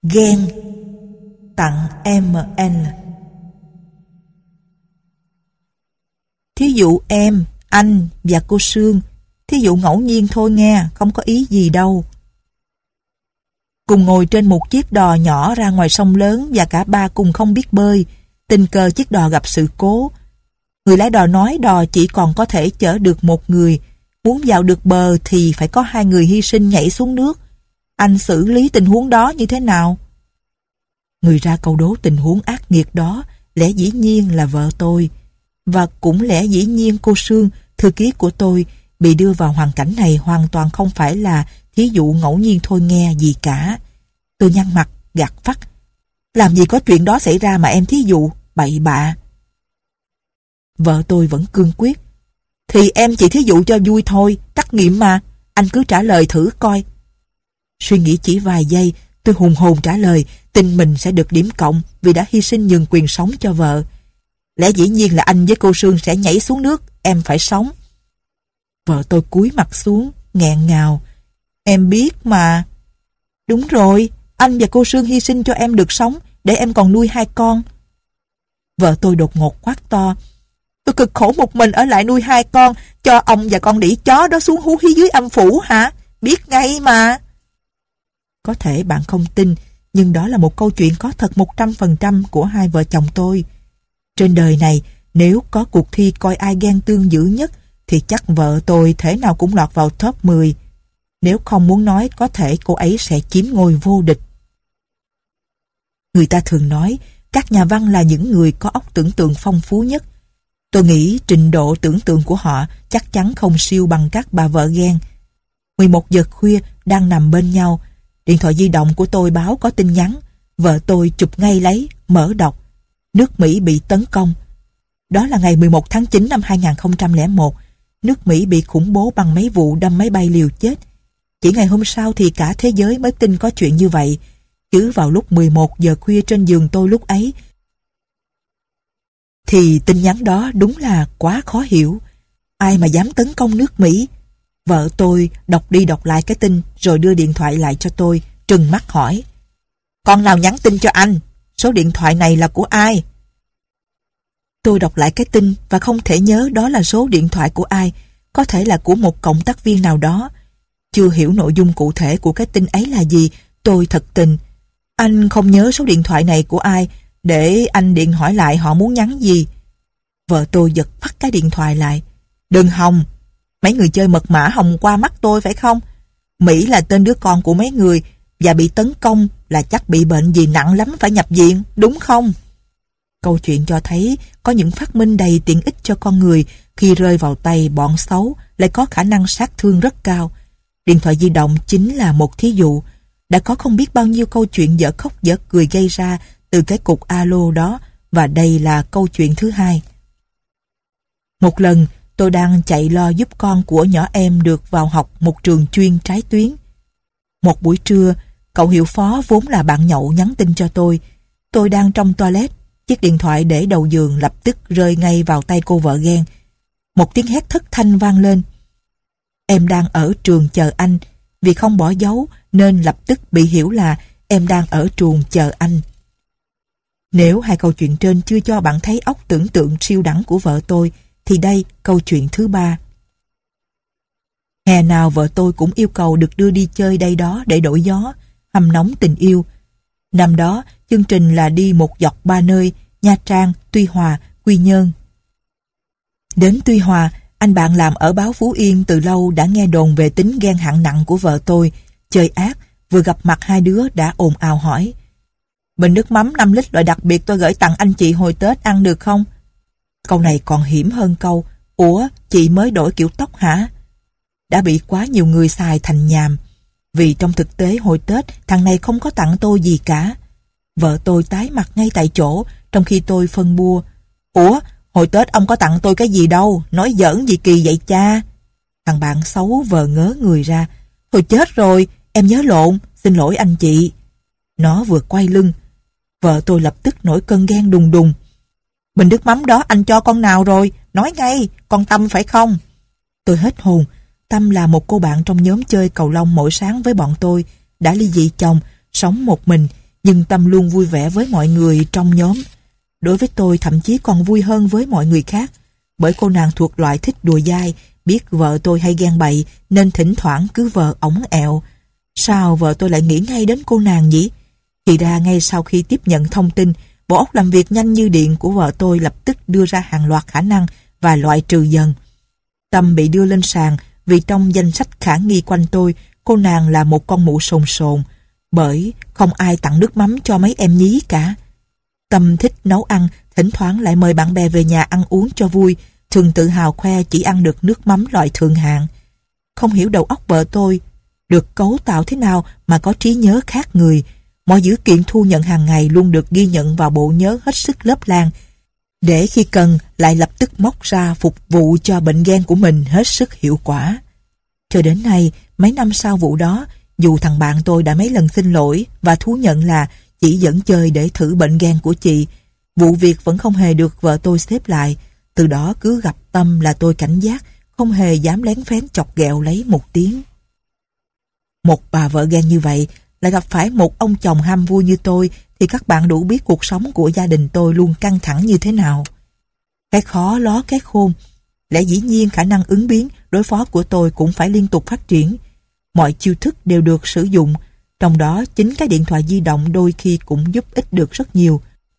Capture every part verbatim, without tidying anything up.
Ghen. Tặng em en. Thí dụ em, anh và cô Sương. Thí dụ ngẫu nhiên thôi nghe, không có ý gì đâu. Cùng ngồi trên một chiếc đò nhỏ ra ngoài sông lớn và cả ba cùng không biết bơi. Tình cờ chiếc đò gặp sự cố. Người lái đò nói đò chỉ còn có thể chở được một người. Muốn vào được bờ thì phải có hai người hy sinh nhảy xuống nước. Anh xử lý tình huống đó như thế nào? Người ra câu đố tình huống ác nghiệt đó lẽ dĩ nhiên là vợ tôi. Và cũng lẽ dĩ nhiên cô Sương, thư ký của tôi, bị đưa vào hoàn cảnh này hoàn toàn không phải là thí dụ ngẫu nhiên thôi nghe gì cả. Tôi nhăn mặt, gạt phắt. Làm gì có chuyện đó xảy ra mà em thí dụ, bậy bạ. Vợ tôi vẫn cương quyết. Thì em chỉ thí dụ cho vui thôi, trắc nghiệm mà. Anh cứ trả lời thử coi. Suy nghĩ chỉ vài giây, tôi hùng hồn trả lời tin mình sẽ được điểm cộng vì đã hy sinh nhường quyền sống cho vợ. Lẽ dĩ nhiên là anh với cô Sương sẽ nhảy xuống nước, em phải sống. Vợ tôi cúi mặt xuống, nghẹn ngào. Em biết mà. Đúng rồi, anh và cô Sương hy sinh cho em được sống để em còn nuôi hai con. Vợ tôi đột ngột quát to. Tôi cực khổ một mình ở lại nuôi hai con, cho ông và con đĩ chó đó xuống hú hí dưới âm phủ hả? Biết ngay mà. Có thể bạn không tin, nhưng đó là một câu chuyện có thật một trăm phần trăm của hai vợ chồng tôi. Trên đời này, nếu có cuộc thi coi ai ghen tương dữ nhất, thì chắc vợ tôi thế nào cũng lọt vào top mười. Nếu không muốn nói, có thể cô ấy sẽ chiếm ngôi vô địch. Người ta thường nói, các nhà văn là những người có óc tưởng tượng phong phú nhất. Tôi nghĩ trình độ tưởng tượng của họ chắc chắn không siêu bằng các bà vợ ghen. mười một giờ khuya, đang nằm bên nhau. Điện thoại di động của tôi báo có tin nhắn. Vợ tôi chụp ngay lấy, mở đọc. Nước Mỹ bị tấn công. Đó là ngày mười một tháng chín năm hai nghìn không trăm lẻ một. Nước Mỹ bị khủng bố bằng mấy vụ đâm máy bay liều chết. Chỉ ngày hôm sau thì cả thế giới mới tin có chuyện như vậy. Chứ vào lúc mười một giờ khuya trên giường tôi lúc ấy, thì tin nhắn đó đúng là quá khó hiểu. Ai mà dám tấn công nước Mỹ? Vợ tôi đọc đi đọc lại cái tin rồi đưa điện thoại lại cho tôi, trừng mắt hỏi. Con nào nhắn tin cho anh? Số điện thoại này là của ai? Tôi đọc lại cái tin và không thể nhớ đó là số điện thoại của ai. Có thể là của một cộng tác viên nào đó. Chưa hiểu nội dung cụ thể của cái tin ấy là gì, tôi thật tình. Anh không nhớ số điện thoại này của ai, để anh điện hỏi lại họ muốn nhắn gì. Vợ tôi giật phắt cái điện thoại lại. Đừng hòng, mấy người chơi mật mã hòng qua mắt tôi phải không? Mỹ là tên đứa con của mấy người, và bị tấn công là chắc bị bệnh gì nặng lắm phải nhập viện, đúng không? Câu chuyện cho thấy có những phát minh đầy tiện ích cho con người khi rơi vào tay bọn xấu lại có khả năng sát thương rất cao. Điện thoại di động chính là một thí dụ. Đã có không biết bao nhiêu câu chuyện dở khóc dở cười gây ra từ cái cục alo đó, và đây là câu chuyện thứ hai. Một lần, tôi đang chạy lo giúp con của nhỏ em được vào học một trường chuyên trái tuyến. Một buổi trưa, cậu hiệu phó vốn là bạn nhậu nhắn tin cho tôi. Tôi đang trong toilet, chiếc điện thoại để đầu giường lập tức rơi ngay vào tay cô vợ ghen. Một tiếng hét thất thanh vang lên. Em đang ở trường chờ anh. Vì không bỏ dấu nên lập tức bị hiểu là em đang ở trường chờ anh. Nếu hai câu chuyện trên chưa cho bạn thấy óc tưởng tượng siêu đẳng của vợ tôi, thì đây câu chuyện thứ ba. Hè nào vợ tôi cũng yêu cầu được đưa đi chơi đây đó để đổi gió, hâm nóng tình yêu. Năm đó, chương trình là đi một dọc ba nơi, Nha Trang, Tuy Hòa, Quy Nhơn. Đến Tuy Hòa, anh bạn làm ở báo Phú Yên từ lâu đã nghe đồn về tính ghen hạng nặng của vợ tôi. Chơi ác, vừa gặp mặt hai đứa đã ồn ào hỏi. Bình nước mắm năm lít loại đặc biệt tôi gửi tặng anh chị hồi Tết ăn được không? Câu này còn hiểm hơn câu, ủa, chị mới đổi kiểu tóc hả? Đã bị quá nhiều người xài thành nhàm. Vì trong thực tế hồi Tết, thằng này không có tặng tôi gì cả. Vợ tôi tái mặt ngay tại chỗ, trong khi tôi phân bua. Ủa, hồi Tết ông có tặng tôi cái gì đâu, nói giỡn gì kỳ vậy cha? Thằng bạn xấu vờ ngớ người ra. Thôi chết rồi, em nhớ lộn, xin lỗi anh chị. Nó vừa quay lưng. Vợ tôi lập tức nổi cơn ghen đùng đùng. Bình nước mắm đó anh cho con nào rồi? Nói ngay, con Tâm phải không? Tôi hết hồn. Tâm là một cô bạn trong nhóm chơi cầu lông mỗi sáng với bọn tôi, đã ly dị chồng, sống một mình. Nhưng Tâm luôn vui vẻ với mọi người trong nhóm. Đối với tôi thậm chí còn vui hơn với mọi người khác, bởi cô nàng thuộc loại thích đùa dai, biết vợ tôi hay ghen bậy nên thỉnh thoảng cứ vờ ổng ẹo. Sao vợ tôi lại nghĩ ngay đến cô nàng nhỉ? Thì ra ngay sau khi tiếp nhận thông tin, bộ óc làm việc nhanh như điện của vợ tôi lập tức đưa ra hàng loạt khả năng và loại trừ dần. Tâm bị đưa lên sàn vì trong danh sách khả nghi quanh tôi, cô nàng là một con mụ sồn sồn, bởi không ai tặng nước mắm cho mấy em nhí cả. Tâm thích nấu ăn, thỉnh thoảng lại mời bạn bè về nhà ăn uống cho vui, thường tự hào khoe chỉ ăn được nước mắm loại thượng hạng. Không hiểu đầu óc vợ tôi được cấu tạo thế nào mà có trí nhớ khác người. Mọi dữ kiện thu nhận hàng ngày luôn được ghi nhận vào bộ nhớ hết sức lớp lang, để khi cần lại lập tức móc ra phục vụ cho bệnh ghen của mình hết sức hiệu quả. Cho đến nay, mấy năm sau vụ đó, dù thằng bạn tôi đã mấy lần xin lỗi và thú nhận là chỉ dẫn chơi để thử bệnh ghen của chị, vụ việc vẫn không hề được vợ tôi xếp lại. Từ đó cứ gặp Tâm là tôi cảnh giác, không hề dám lén phén chọc ghẹo lấy một tiếng. Một bà vợ ghen như vậy lại gặp phải một ông chồng ham vui như tôi thì các bạn đủ biết cuộc sống của gia đình tôi luôn căng thẳng như thế nào. Cái khó ló cái khôn, lẽ dĩ nhiên khả năng ứng biến, đối phó của tôi cũng phải liên tục phát triển. Mọi chiêu thức đều được sử dụng, trong đó chính cái điện thoại di động đôi khi cũng giúp ích được rất nhiều.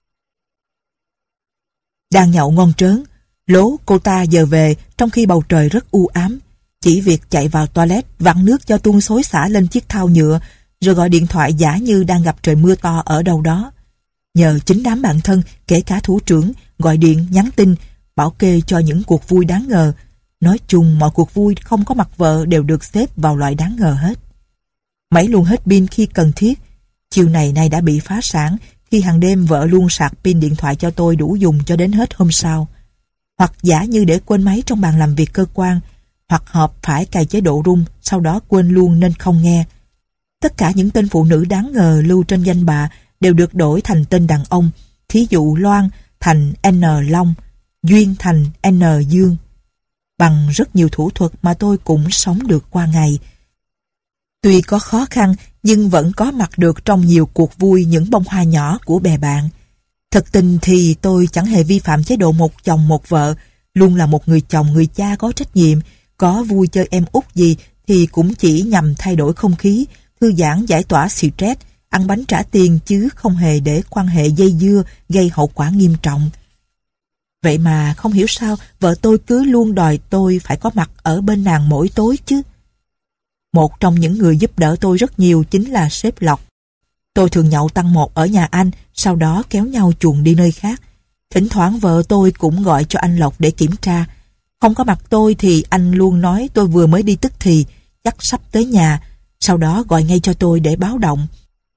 Đang nhậu ngon trớn, lố cô ta giờ về trong khi bầu trời rất u ám. Chỉ việc chạy vào toilet vặn nước cho tuôn xối xả lên chiếc thau nhựa, rồi gọi điện thoại giả như đang gặp trời mưa to ở đâu đó. Nhờ chính đám bạn thân, kể cả thủ trưởng, gọi điện, nhắn tin, bảo kê cho những cuộc vui đáng ngờ. Nói chung mọi cuộc vui không có mặt vợ đều được xếp vào loại đáng ngờ hết. Máy luôn hết pin khi cần thiết. Chiều này nay đã bị phá sản khi hàng đêm vợ luôn sạc pin điện thoại cho tôi đủ dùng cho đến hết hôm sau. Hoặc giả như để quên máy trong bàn làm việc cơ quan, hoặc họp phải cài chế độ rung, sau đó quên luôn nên không nghe. Tất cả những tên phụ nữ đáng ngờ lưu trên danh bạ đều được đổi thành tên đàn ông, thí dụ Loan thành N Long, Duyên thành N Dương. Bằng rất nhiều thủ thuật mà tôi cũng sống được qua ngày. Tuy có khó khăn nhưng vẫn có mặt được trong nhiều cuộc vui những bông hoa nhỏ của bè bạn. Thật tình thì tôi chẳng hề vi phạm chế độ một chồng một vợ, luôn là một người chồng người cha có trách nhiệm. Có vui chơi em út gì thì cũng chỉ nhằm thay đổi không khí, thư giãn giải tỏa stress, ăn bánh trả tiền chứ không hề để quan hệ dây dưa gây hậu quả nghiêm trọng. Vậy mà không hiểu sao vợ tôi cứ luôn đòi tôi phải có mặt ở bên nàng mỗi tối chứ. Một trong những người giúp đỡ tôi rất nhiều chính là sếp Lộc. Tôi thường nhậu tăng một ở nhà anh, sau đó kéo nhau chuồn đi nơi khác. Thỉnh thoảng vợ tôi cũng gọi cho anh Lộc để kiểm tra. Không có mặt tôi thì anh luôn nói tôi vừa mới đi tức thì, chắc sắp tới nhà, sau đó gọi ngay cho tôi để báo động.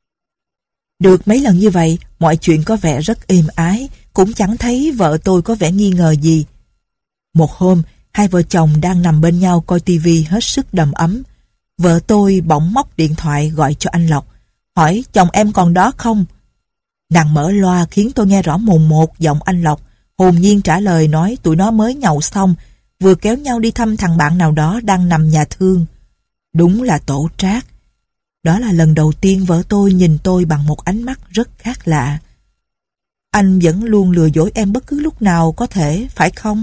Được mấy lần như vậy, mọi chuyện có vẻ rất êm ái, cũng chẳng thấy vợ tôi có vẻ nghi ngờ gì. Một hôm, hai vợ chồng đang nằm bên nhau coi tivi hết sức đầm ấm. Vợ tôi bỗng móc điện thoại gọi cho anh Lộc, hỏi chồng em còn đó không? Nàng mở loa khiến tôi nghe rõ mồn một giọng anh Lộc, hồn nhiên trả lời nói tụi nó mới nhậu xong, vừa kéo nhau đi thăm thằng bạn nào đó đang nằm nhà thương. Đúng là tổ trác. Đó là lần đầu tiên vợ tôi nhìn tôi bằng một ánh mắt rất khác lạ. Anh vẫn luôn lừa dối em bất cứ lúc nào có thể, phải không?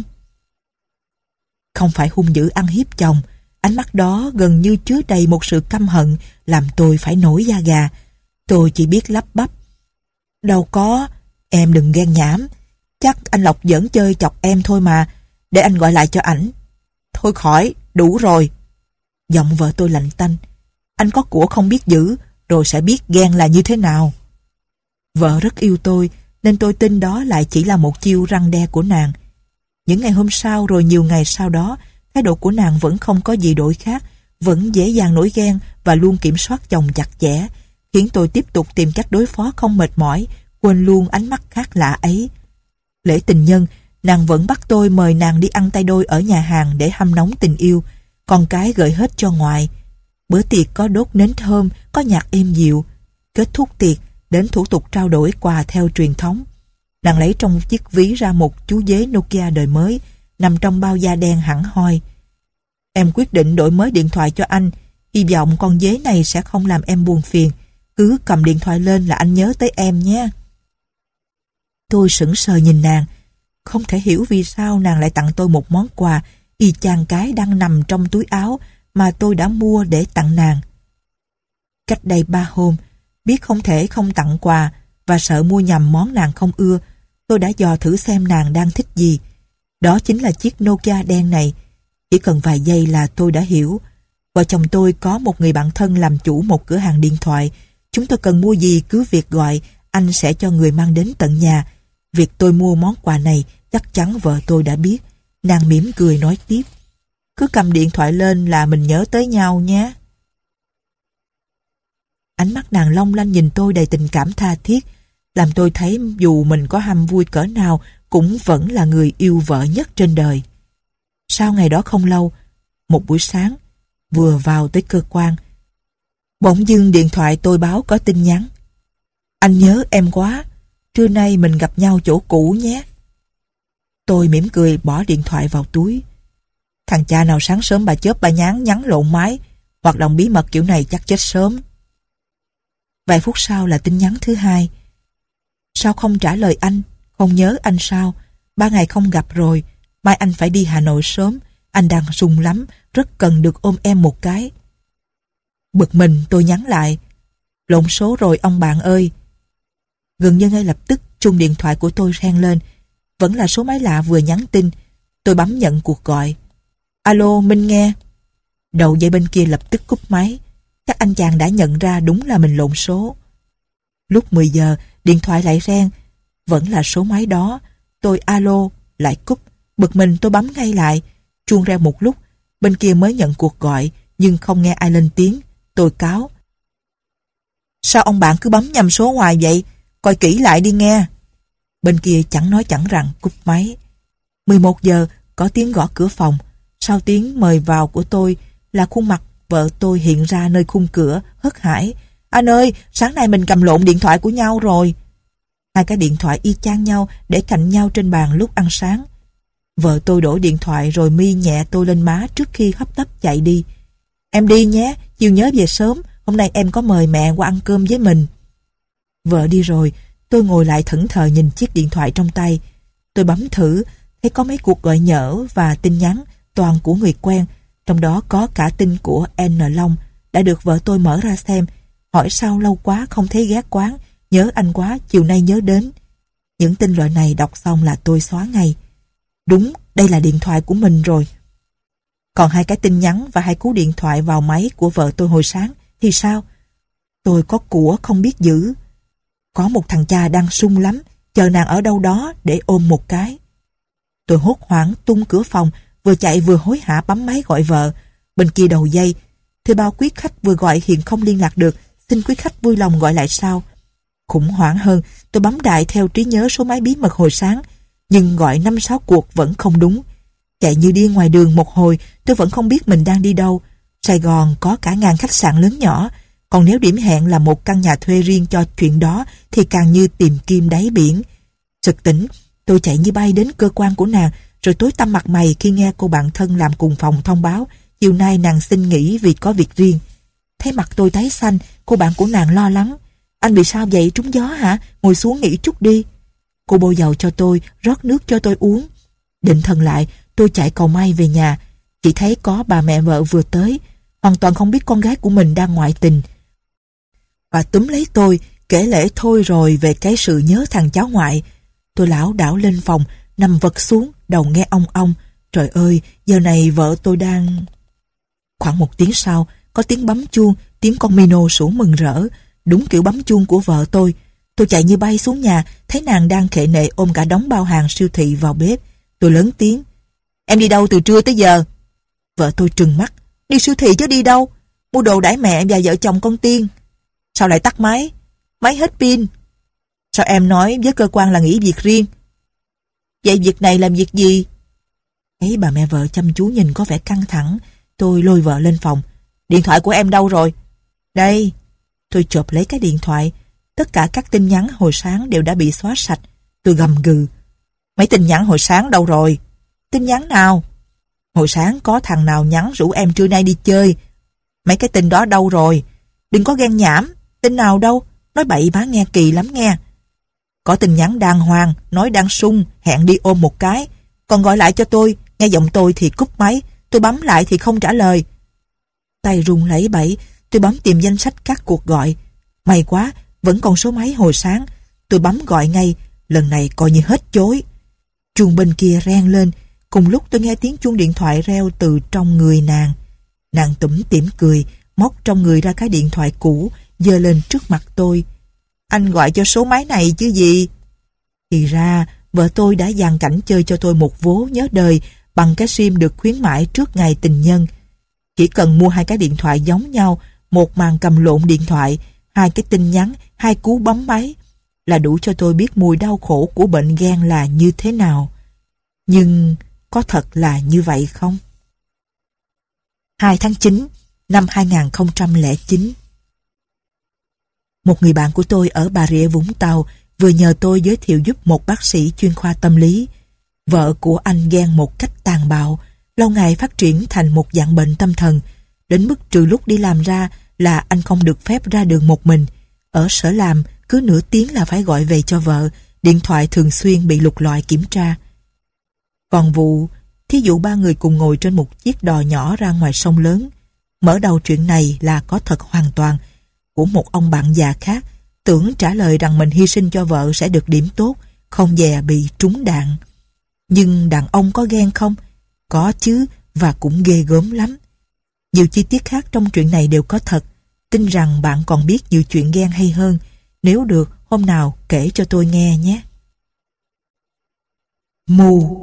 Không phải hung dữ ăn hiếp chồng, ánh mắt đó gần như chứa đầy một sự căm hận làm tôi phải nổi da gà. Tôi chỉ biết lắp bắp. Đâu có, em đừng ghen nhảm. Chắc anh Lộc giỡn chơi chọc em thôi mà. Để anh gọi lại cho ảnh. Thôi khỏi, đủ rồi. Giọng vợ tôi lạnh tanh. Anh có của không biết giữ, rồi sẽ biết ghen là như thế nào. Vợ rất yêu tôi, nên tôi tin đó lại chỉ là một chiêu răn đe của nàng. Những ngày hôm sau rồi nhiều ngày sau đó, thái độ của nàng vẫn không có gì đổi khác, vẫn dễ dàng nổi ghen và luôn kiểm soát chồng chặt chẽ, khiến tôi tiếp tục tìm cách đối phó không mệt mỏi, quên luôn ánh mắt khác lạ ấy. Lễ tình nhân, nàng vẫn bắt tôi mời nàng đi ăn tay đôi ở nhà hàng để hâm nóng tình yêu, con cái gửi hết cho ngoại. Bữa tiệc có đốt nến thơm, có nhạc êm dịu. Kết thúc tiệc, đến thủ tục trao đổi quà theo truyền thống. Nàng lấy trong chiếc ví ra một chú dế Nokia đời mới, nằm trong bao da đen hẳn hoi. Em quyết định đổi mới điện thoại cho anh, hy vọng con dế này sẽ không làm em buồn phiền. Cứ cầm điện thoại lên là anh nhớ tới em nhé. Tôi sững sờ nhìn nàng, không thể hiểu vì sao nàng lại tặng tôi một món quà y chang cái đang nằm trong túi áo mà tôi đã mua để tặng nàng. Cách đây ba hôm, biết không thể không tặng quà và sợ mua nhầm món nàng không ưa, tôi đã dò thử xem nàng đang thích gì. Đó chính là chiếc Nokia đen này. Chỉ cần vài giây là tôi đã hiểu. Vợ chồng tôi có một người bạn thân làm chủ một cửa hàng điện thoại. Chúng tôi cần mua gì cứ việc gọi, anh sẽ cho người mang đến tận nhà. Việc tôi mua món quà này chắc chắn vợ tôi đã biết. Nàng mỉm cười nói tiếp. Cứ cầm điện thoại lên là mình nhớ tới nhau nhé. Ánh mắt nàng long lanh nhìn tôi đầy tình cảm tha thiết, làm tôi thấy dù mình có ham vui cỡ nào cũng vẫn là người yêu vợ nhất trên đời. Sau ngày đó không lâu, một buổi sáng, vừa vào tới cơ quan, bỗng dưng điện thoại tôi báo có tin nhắn. Anh nhớ em quá, trưa nay mình gặp nhau chỗ cũ nhé. Tôi mỉm cười bỏ điện thoại vào túi. Thằng cha nào sáng sớm bà chớp bà nhán nhắn lộn máy, hoạt động bí mật kiểu này chắc chết sớm. Vài phút sau là tin nhắn thứ hai. Sao không trả lời anh? Không nhớ anh sao? Ba ngày không gặp rồi, mai anh phải đi Hà Nội sớm, anh đang run lắm, rất cần được ôm em một cái. Bực mình tôi nhắn lại. Lộn số rồi ông bạn ơi. Gần như ngay lập tức chuông điện thoại của tôi reng lên. Vẫn là số máy lạ vừa nhắn tin. Tôi bấm nhận cuộc gọi. Alo, Minh nghe. Đầu dây bên kia lập tức cúp máy. Chắc anh chàng đã nhận ra đúng là mình lộn số. Lúc mười giờ, điện thoại lại reng. Vẫn là số máy đó. Tôi alo, lại cúp. Bực mình tôi bấm ngay lại. Chuông reo một lúc, bên kia mới nhận cuộc gọi, nhưng không nghe ai lên tiếng. Tôi cáo. Sao ông bạn cứ bấm nhầm số hoài vậy? Coi kỹ lại đi nghe. Bên kia chẳng nói chẳng rằng cúp máy. mười một giờ có tiếng gõ cửa phòng. Sau tiếng mời vào của tôi là khuôn mặt vợ tôi hiện ra nơi khung cửa, hớt hải. Anh ơi, sáng nay mình cầm lộn điện thoại của nhau rồi. Hai cái điện thoại y chang nhau để cạnh nhau trên bàn lúc ăn sáng. Vợ tôi đổ điện thoại rồi mi nhẹ tôi lên má trước khi hấp tấp chạy đi. Em đi nhé, chiều nhớ về sớm, hôm nay em có mời mẹ qua ăn cơm với mình. Vợ đi rồi, tôi ngồi lại thẫn thờ nhìn chiếc điện thoại trong tay. Tôi bấm thử, thấy có mấy cuộc gọi nhỡ và tin nhắn, toàn của người quen, trong đó có cả tin của N. Long, đã được vợ tôi mở ra xem, hỏi sao lâu quá không thấy ghé quán, nhớ anh quá, chiều nay nhớ đến. Những tin loại này đọc xong là tôi xóa ngay. Đúng, đây là điện thoại của mình rồi. Còn hai cái tin nhắn và hai cú điện thoại vào máy của vợ tôi hồi sáng thì sao? Tôi có của không biết giữ. Có một thằng cha đang sung lắm, chờ nàng ở đâu đó để ôm một cái. Tôi hốt hoảng tung cửa phòng, vừa chạy vừa hối hả bấm máy gọi vợ. Bên kia đầu dây, thư bao quý khách vừa gọi hiện không liên lạc được, xin quý khách vui lòng gọi lại sau. Khủng hoảng hơn, tôi bấm đại theo trí nhớ số máy bí mật hồi sáng, nhưng gọi năm sáu cuộc vẫn không đúng. Chạy như điên ngoài đường một hồi, tôi vẫn không biết mình đang đi đâu. Sài Gòn có cả ngàn khách sạn lớn nhỏ, còn nếu điểm hẹn là một căn nhà thuê riêng cho chuyện đó thì càng như tìm kim đáy biển. Sực tỉnh, tôi chạy như bay đến cơ quan của nàng, rồi tối tăm mặt mày khi nghe cô bạn thân làm cùng phòng thông báo chiều nay nàng xin nghỉ vì có việc riêng. Thấy mặt tôi tái xanh, cô bạn của nàng lo lắng. Anh bị sao vậy, trúng gió hả? Ngồi xuống nghỉ chút đi. Cô bôi dầu cho tôi, rót nước cho tôi uống. Định thần lại, tôi chạy cầu may về nhà. Chỉ thấy có bà mẹ vợ vừa tới, hoàn toàn không biết con gái của mình đang ngoại tình. Bà túm lấy tôi, kể lể thôi rồi về cái sự nhớ thằng cháu ngoại. Tôi lảo đảo lên phòng, nằm vật xuống, đầu nghe ong ong. Trời ơi, giờ này vợ tôi đang... Khoảng một tiếng sau, có tiếng bấm chuông, tiếng con Mino sủa mừng rỡ, đúng kiểu bấm chuông của vợ tôi. Tôi chạy như bay xuống nhà, thấy nàng đang khệ nệ ôm cả đống bao hàng siêu thị vào bếp. Tôi lớn tiếng. Em đi đâu từ trưa tới giờ? Vợ tôi trừng mắt. Đi siêu thị chứ đi đâu? Mua đồ đãi mẹ và vợ chồng con Tiên. Sao lại tắt máy? Máy hết pin. Sao em nói với cơ quan là nghỉ việc riêng? Vậy việc này làm việc gì? Thấy bà mẹ vợ chăm chú nhìn có vẻ căng thẳng, tôi lôi vợ lên phòng. Điện thoại của em đâu rồi? Đây. Tôi chộp lấy cái điện thoại. Tất cả các tin nhắn hồi sáng đều đã bị xóa sạch. Tôi gầm gừ. Mấy tin nhắn hồi sáng đâu rồi? Tin nhắn nào? Hồi sáng có thằng nào nhắn rủ em trưa nay đi chơi. Mấy cái tin đó đâu rồi? Đừng có ghen nhảm. Tin nào đâu, nói bậy má nghe kỳ lắm nghe. Có tin nhắn đàng hoàng, nói đang sung, hẹn đi ôm một cái. Còn gọi lại cho tôi, nghe giọng tôi thì cúp máy, tôi bấm lại thì không trả lời. Tay run lẩy bẩy, tôi bấm tìm danh sách các cuộc gọi. May quá, vẫn còn số máy hồi sáng. Tôi bấm gọi ngay, lần này coi như hết chối. Chuông bên kia reng lên, cùng lúc tôi nghe tiếng chuông điện thoại reo từ trong người nàng. Nàng tủm tỉm cười, móc trong người ra cái điện thoại cũ, giơ lên trước mặt tôi. Anh gọi cho số máy này chứ gì? Thì ra, vợ tôi đã dàn cảnh chơi cho tôi một vố nhớ đời bằng cái sim được khuyến mãi trước ngày tình nhân. Chỉ cần mua hai cái điện thoại giống nhau, một màn cầm lộn điện thoại, hai cái tin nhắn, hai cú bấm máy, là đủ cho tôi biết mùi đau khổ của bệnh ghen là như thế nào. Nhưng có thật là như vậy không? hai tháng chín năm hai nghìn không trăm lẻ chín. Một người bạn của tôi ở Bà Rịa Vũng Tàu vừa nhờ tôi giới thiệu giúp một bác sĩ chuyên khoa tâm lý. Vợ của anh ghen một cách tàn bạo, lâu ngày phát triển thành một dạng bệnh tâm thần, đến mức trừ lúc đi làm ra là anh không được phép ra đường một mình. Ở sở làm, cứ nửa tiếng là phải gọi về cho vợ, điện thoại thường xuyên bị lục lọi kiểm tra. Còn vụ, thí dụ ba người cùng ngồi trên một chiếc đò nhỏ ra ngoài sông lớn, mở đầu chuyện này là có thật hoàn toàn, của một ông bạn già khác, tưởng trả lời rằng mình hy sinh cho vợ sẽ được điểm tốt, không dè bị trúng đạn. Nhưng đàn ông có ghen không? Có chứ, và cũng ghê gớm lắm. Nhiều chi tiết khác trong chuyện này đều có thật. Tin rằng bạn còn biết nhiều chuyện ghen hay hơn. Nếu được, hôm nào kể cho tôi nghe nhé. Mù.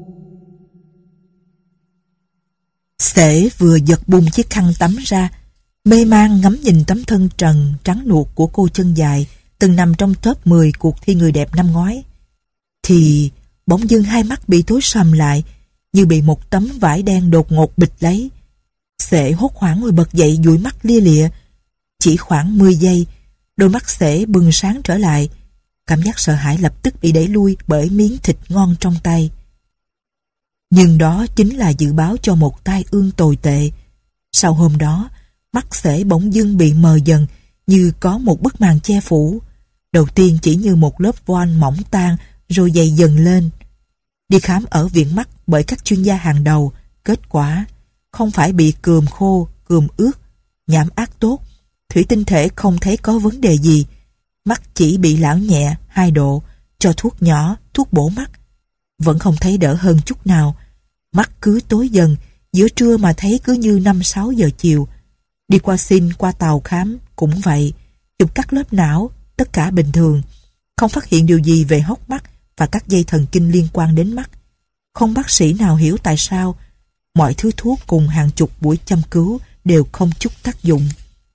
Sể vừa giật bung chiếc khăn tắm ra, mê man ngắm nhìn tấm thân trần trắng nuột của cô chân dài từng nằm trong top mười cuộc thi người đẹp năm ngoái. Thì bỗng dưng hai mắt bị tối sầm lại, như bị một tấm vải đen đột ngột bịt lấy. Sể hốt hoảng ngồi bật dậy, dụi mắt lia lịa. Chỉ khoảng mười giây, đôi mắt Sể bừng sáng trở lại. Cảm giác sợ hãi lập tức bị đẩy lui bởi miếng thịt ngon trong tay. Nhưng đó chính là dự báo cho một tai ương tồi tệ. Sau hôm đó, mắt Sể bỗng dưng bị mờ dần, như có một bức màn che phủ. Đầu tiên chỉ như một lớp voan mỏng tan, rồi dày dần lên. Đi khám ở viện mắt bởi các chuyên gia hàng đầu, kết quả không phải bị cườm khô, cườm ướt, nhảm ác tốt, thủy tinh thể không thấy có vấn đề gì. Mắt chỉ bị lão nhẹ hai độ, cho thuốc nhỏ, thuốc bổ mắt. Vẫn không thấy đỡ hơn chút nào. Mắt cứ tối dần, giữa trưa mà thấy cứ như năm sáu giờ chiều. Đi qua xin, qua tàu khám cũng vậy. Chụp cắt lớp não, tất cả bình thường. Không phát hiện điều gì về hốc mắt và các dây thần kinh liên quan đến mắt. Không bác sĩ nào hiểu tại sao mọi thứ thuốc cùng hàng chục buổi châm cứu đều không chút tác dụng.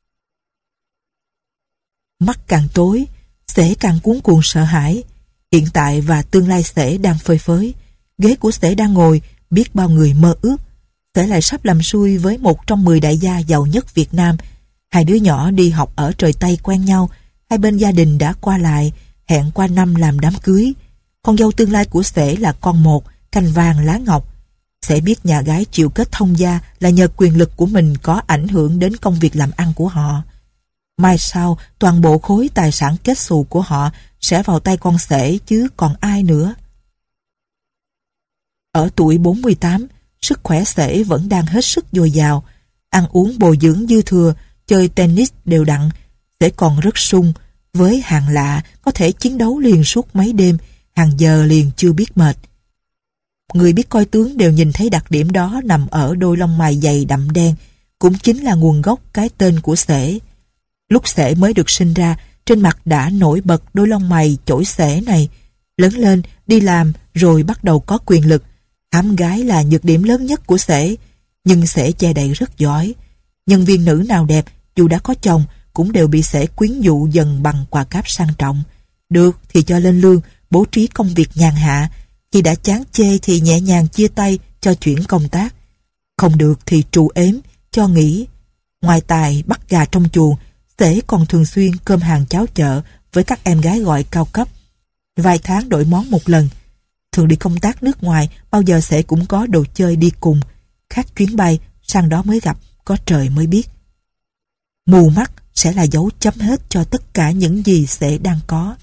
Mắt càng tối, Sể càng cuống cuồng sợ hãi. Hiện tại và tương lai Sể đang phơi phới. Ghế của Sể đang ngồi, biết bao người mơ ước. Sể lại sắp làm xui với một trong mười đại gia giàu nhất Việt Nam. Hai đứa nhỏ đi học ở trời Tây quen nhau. Hai bên gia đình đã qua lại, hẹn qua năm làm đám cưới. Con dâu tương lai của Sể là con một, cành vàng lá ngọc. Sể biết nhà gái chịu kết thông gia là nhờ quyền lực của mình có ảnh hưởng đến công việc làm ăn của họ. Mai sau, toàn bộ khối tài sản kết xù của họ sẽ vào tay con Sể chứ còn ai nữa. Ở tuổi bốn mươi tám, sức khỏe Sể vẫn đang hết sức dồi dào. Ăn uống bồi dưỡng dư thừa, chơi tennis đều đặn. Sể còn rất sung, với hàng lạ có thể chiến đấu liền suốt mấy đêm, hàng giờ liền chưa biết mệt. Người biết coi tướng đều nhìn thấy đặc điểm đó nằm ở đôi lông mày dày đậm đen, cũng chính là nguồn gốc cái tên của Sể. Lúc Sể mới được sinh ra, trên mặt đã nổi bật đôi lông mày chổi xể này. Lớn lên, đi làm rồi bắt đầu có quyền lực. Hám gái là nhược điểm lớn nhất của Sể, nhưng Sể che đậy rất giỏi. Nhân viên nữ nào đẹp, dù đã có chồng, cũng đều bị Sể quyến dụ dần bằng quà cáp sang trọng. Được thì cho lên lương, bố trí công việc nhàn hạ. Khi đã chán chê thì nhẹ nhàng chia tay, cho chuyển công tác. Không được thì trù ếm, cho nghỉ. Ngoài tài bắt gà trong chuồng, Sể còn thường xuyên cơm hàng cháo chợ với các em gái gọi cao cấp. Vài tháng đổi món một lần. Thường đi công tác nước ngoài, bao giờ Sể cũng có đồ chơi đi cùng. Khác chuyến bay, sang đó mới gặp, có trời mới biết. Mù mắt sẽ là dấu chấm hết cho tất cả những gì sẽ đang có.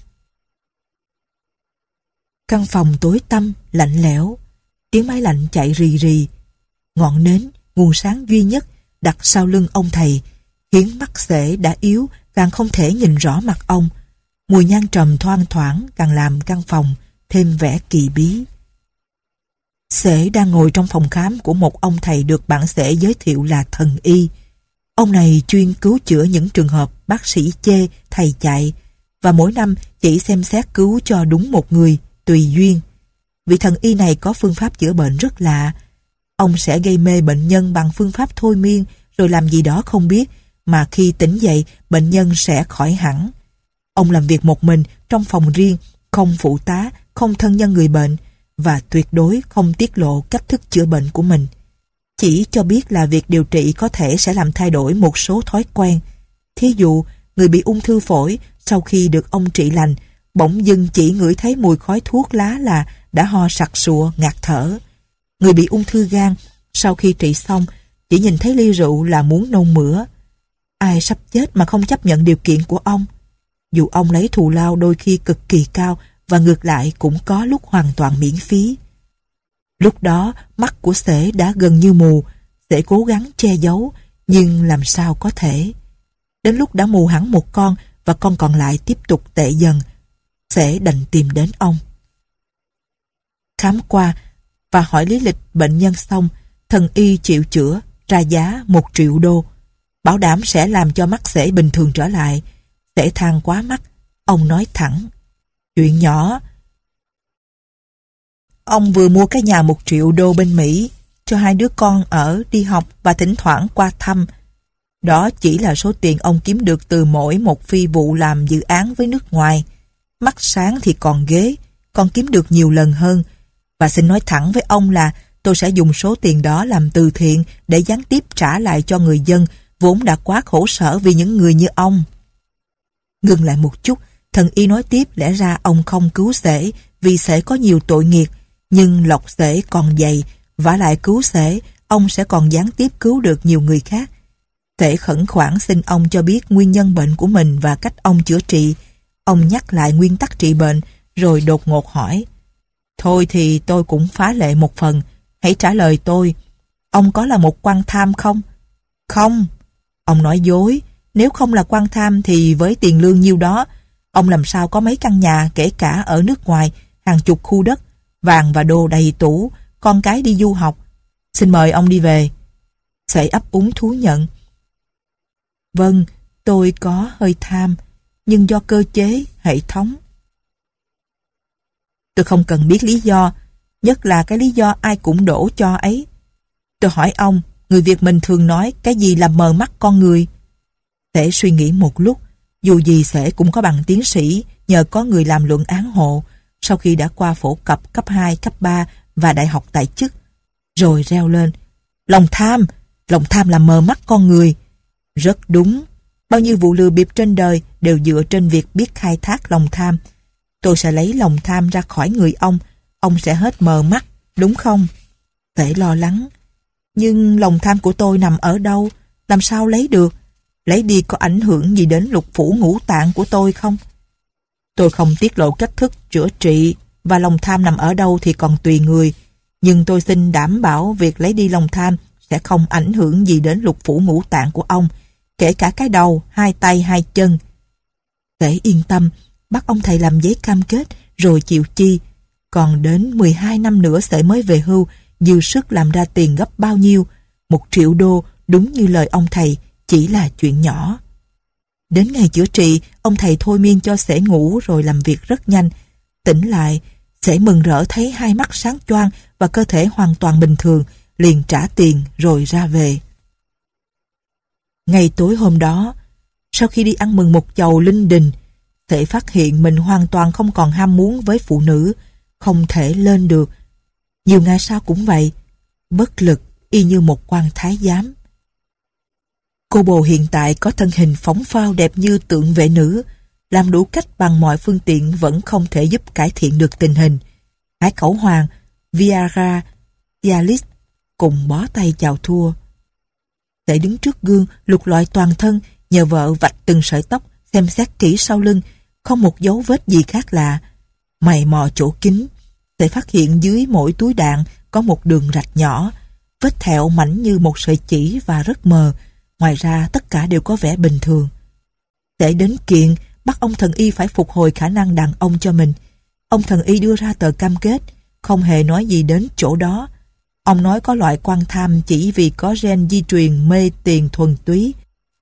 Căn phòng tối tăm, lạnh lẽo, tiếng máy lạnh chạy rì rì. Ngọn nến, nguồn sáng duy nhất đặt sau lưng ông thầy, khiến mắt Sể đã yếu càng không thể nhìn rõ mặt ông. Mùi nhang trầm thoang thoảng càng làm căn phòng thêm vẻ kỳ bí. Sể đang ngồi trong phòng khám của một ông thầy được bạn Sể giới thiệu là thần y. Ông này chuyên cứu chữa những trường hợp bác sĩ chê thầy chạy, và mỗi năm chỉ xem xét cứu cho đúng một người, tùy duyên. Vị thần y này có phương pháp chữa bệnh rất lạ. Ông sẽ gây mê bệnh nhân bằng phương pháp thôi miên, rồi làm gì đó không biết, mà khi tỉnh dậy, bệnh nhân sẽ khỏi hẳn. Ông làm việc một mình trong phòng riêng, không phụ tá, không thân nhân người bệnh, và tuyệt đối không tiết lộ cách thức chữa bệnh của mình. Chỉ cho biết là việc điều trị có thể sẽ làm thay đổi một số thói quen. Thí dụ, người bị ung thư phổi sau khi được ông trị lành, bỗng dưng chỉ ngửi thấy mùi khói thuốc lá là đã ho sặc sụa, ngạt thở. Người bị ung thư gan sau khi trị xong chỉ nhìn thấy ly rượu là muốn nôn mửa. Ai sắp chết mà không chấp nhận điều kiện của ông? Dù ông lấy thù lao đôi khi cực kỳ cao, và ngược lại cũng có lúc hoàn toàn miễn phí. Lúc đó mắt của Sể đã gần như mù. Sể cố gắng che giấu, nhưng làm sao có thể. Đến lúc đã mù hẳn một con và con còn lại tiếp tục tệ dần, Sể đành tìm đến ông. Khám qua và hỏi lý lịch bệnh nhân xong, thần y chịu chữa, ra giá một triệu đô, bảo đảm sẽ làm cho mắt Sể bình thường trở lại. Sể than quá mắt, ông nói thẳng: chuyện nhỏ. Ông vừa mua cái nhà một triệu đô bên Mỹ, cho hai đứa con ở, đi học và thỉnh thoảng qua thăm. Đó chỉ là số tiền ông kiếm được từ mỗi một phi vụ làm dự án với nước ngoài. Mắt sáng thì còn ghế, còn kiếm được nhiều lần hơn. Và xin nói thẳng với ông là tôi sẽ dùng số tiền đó làm từ thiện để gián tiếp trả lại cho người dân vốn đã quá khổ sở vì những người như ông. Ngừng lại một chút, thần y nói tiếp, lẽ ra ông không cứu Sể vì Sể có nhiều tội nghiệp, nhưng lộc Sể còn dày, vả lại cứu Sể, ông sẽ còn gián tiếp cứu được nhiều người khác. Sể khẩn khoản xin ông cho biết nguyên nhân bệnh của mình và cách ông chữa trị. Ông nhắc lại nguyên tắc trị bệnh, rồi đột ngột hỏi: thôi thì tôi cũng phá lệ một phần, hãy trả lời tôi, ông có là một quan tham không? Không. Ông nói dối, nếu không là quan tham thì với tiền lương nhiêu đó, ông làm sao có mấy căn nhà, kể cả ở nước ngoài, hàng chục khu đất, vàng và đồ đầy tủ, con cái đi du học. Xin mời ông đi về. Sể ấp úng thú nhận: vâng, tôi có hơi tham, nhưng do cơ chế, hệ thống. Tôi không cần biết lý do, nhất là cái lý do ai cũng đổ cho ấy. Tôi hỏi ông, người Việt mình thường nói cái gì làm mờ mắt con người? Sể suy nghĩ một lúc, dù gì Sể cũng có bằng tiến sĩ nhờ có người làm luận án hộ sau khi đã qua phổ cập cấp hai, cấp ba và đại học tại chức. Rồi reo lên: lòng tham, lòng tham làm mờ mắt con người. Rất đúng, bao nhiêu vụ lừa bịp trên đời đều dựa trên việc biết khai thác lòng tham. Tôi sẽ lấy lòng tham ra khỏi người ông, ông sẽ hết mờ mắt, đúng không? Sể lo lắng: nhưng lòng tham của tôi nằm ở đâu? Làm sao lấy được? Lấy đi có ảnh hưởng gì đến lục phủ ngũ tạng của tôi không? Tôi không tiết lộ cách thức chữa trị, và lòng tham nằm ở đâu thì còn tùy người. Nhưng tôi xin đảm bảo việc lấy đi lòng tham sẽ không ảnh hưởng gì đến lục phủ ngũ tạng của ông, kể cả cái đầu, hai tay, hai chân. Sể yên tâm, bắt ông thầy làm giấy cam kết rồi chịu chi. Còn đến mười hai năm nữa Sể mới về hưu, dư sức làm ra tiền gấp bao nhiêu. Một triệu đô, đúng như lời ông thầy, chỉ là chuyện nhỏ. Đến ngày chữa trị, ông thầy thôi miên cho Sể ngủ rồi làm việc rất nhanh. Tỉnh lại, Sể mừng rỡ thấy hai mắt sáng choang và cơ thể hoàn toàn bình thường, liền trả tiền rồi ra về. Ngày tối hôm đó, sau khi đi ăn mừng một chầu linh đình, Sể phát hiện mình hoàn toàn không còn ham muốn với phụ nữ, không thể lên được. Nhiều ngày sau cũng vậy, bất lực y như một quan thái giám. Cô bồ hiện tại có thân hình phóng phao đẹp như tượng vệ nữ, làm đủ cách bằng mọi phương tiện vẫn không thể giúp cải thiện được tình hình. Hải Cẩu Hoàng, Viagra, Cialis cùng bó tay chào thua. Sể đứng trước gương lục lọi toàn thân, Nhờ vợ vạch từng sợi tóc, xem xét kỹ sau lưng, không một dấu vết gì khác lạ. Mày mò chỗ kín, sẽ phát hiện dưới mỗi túi đạn có một đường rạch nhỏ, vết thẹo mảnh như một sợi chỉ và rất mờ. Ngoài ra tất cả đều có vẻ bình thường. Để đến kiện, bắt ông thần y phải phục hồi khả năng đàn ông cho mình. Ông thần y đưa ra tờ cam kết, không hề nói gì đến chỗ đó. Ông nói có loại quan tham chỉ vì có gen di truyền mê tiền thuần túy.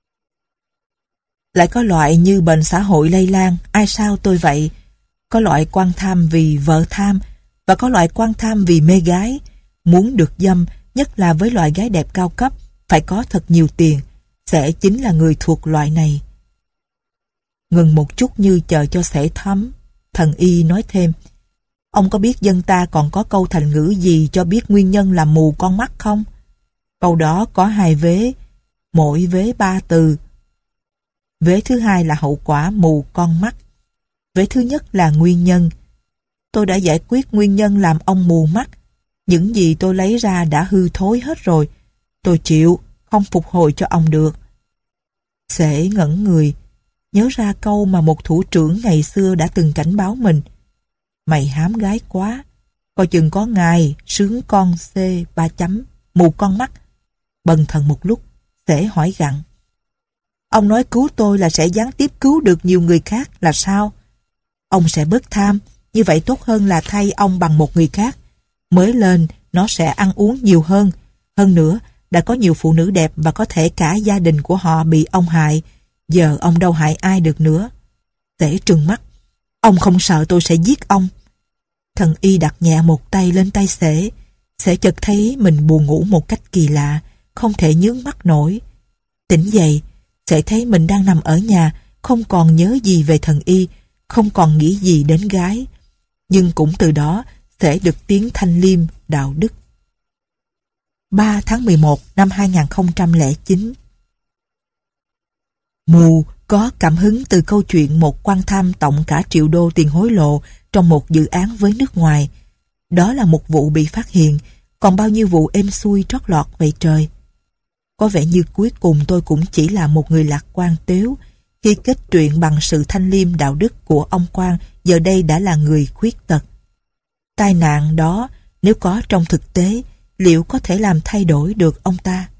Lại có loại như bệnh xã hội lây lan, ai sao tôi vậy. Có loại quan tham vì vợ tham, và có loại quan tham vì mê gái. Muốn được dâm, nhất là với loại gái đẹp cao cấp, phải có thật nhiều tiền. Sẽ chính là người thuộc loại này. Ngừng một chút như chờ cho sể thấm, thần y nói thêm: ông có biết dân ta còn có câu thành ngữ gì cho biết nguyên nhân làm mù con mắt không? Câu đó có hai vế, mỗi vế ba từ. Vế thứ hai là hậu quả mù con mắt. Vế thứ nhất là nguyên nhân. Tôi đã giải quyết nguyên nhân làm ông mù mắt. Những gì tôi lấy ra đã hư thối hết rồi. Tôi chịu, không phục hồi cho ông được. Sể ngẩn người, nhớ ra câu mà một thủ trưởng ngày xưa đã từng cảnh báo mình: mày hám gái quá, coi chừng có ngày sướng con C ba chấm, mù con mắt. Bần thần một lúc, Sể hỏi gặng: ông nói cứu tôi là sẽ gián tiếp cứu được nhiều người khác là sao? Ông sẽ bớt tham, như vậy tốt hơn là thay ông bằng một người khác. Mới lên, nó sẽ ăn uống nhiều hơn. Hơn nữa, đã có nhiều phụ nữ đẹp và có thể cả gia đình của họ bị ông hại. Giờ ông đâu hại ai được nữa. Sể trừng mắt: ông không sợ tôi sẽ giết ông? Thần y đặt nhẹ một tay lên tay Sể. Sể chợt thấy mình buồn ngủ một cách kỳ lạ, không thể nhướng mắt nổi. Tỉnh dậy, Sể thấy mình đang nằm ở nhà, không còn nhớ gì về thần y, không còn nghĩ gì đến gái. Nhưng cũng từ đó, Sể được tiếng thanh liêm, đạo đức. ba tháng mười một năm hai nghìn không trăm lẻ chín. Mù có cảm hứng từ câu chuyện một quan tham tổng cả triệu đô tiền hối lộ trong một dự án với nước ngoài. Đó là một vụ bị phát hiện, còn bao nhiêu vụ êm xuôi trót lọt vậy trời. Có vẻ như cuối cùng tôi cũng chỉ là một người lạc quan tếu, khi kết truyện bằng sự thanh liêm đạo đức của ông Quang giờ đây đã là người khuyết tật. Tai nạn đó, nếu có trong thực tế, liệu có thể làm thay đổi được ông ta?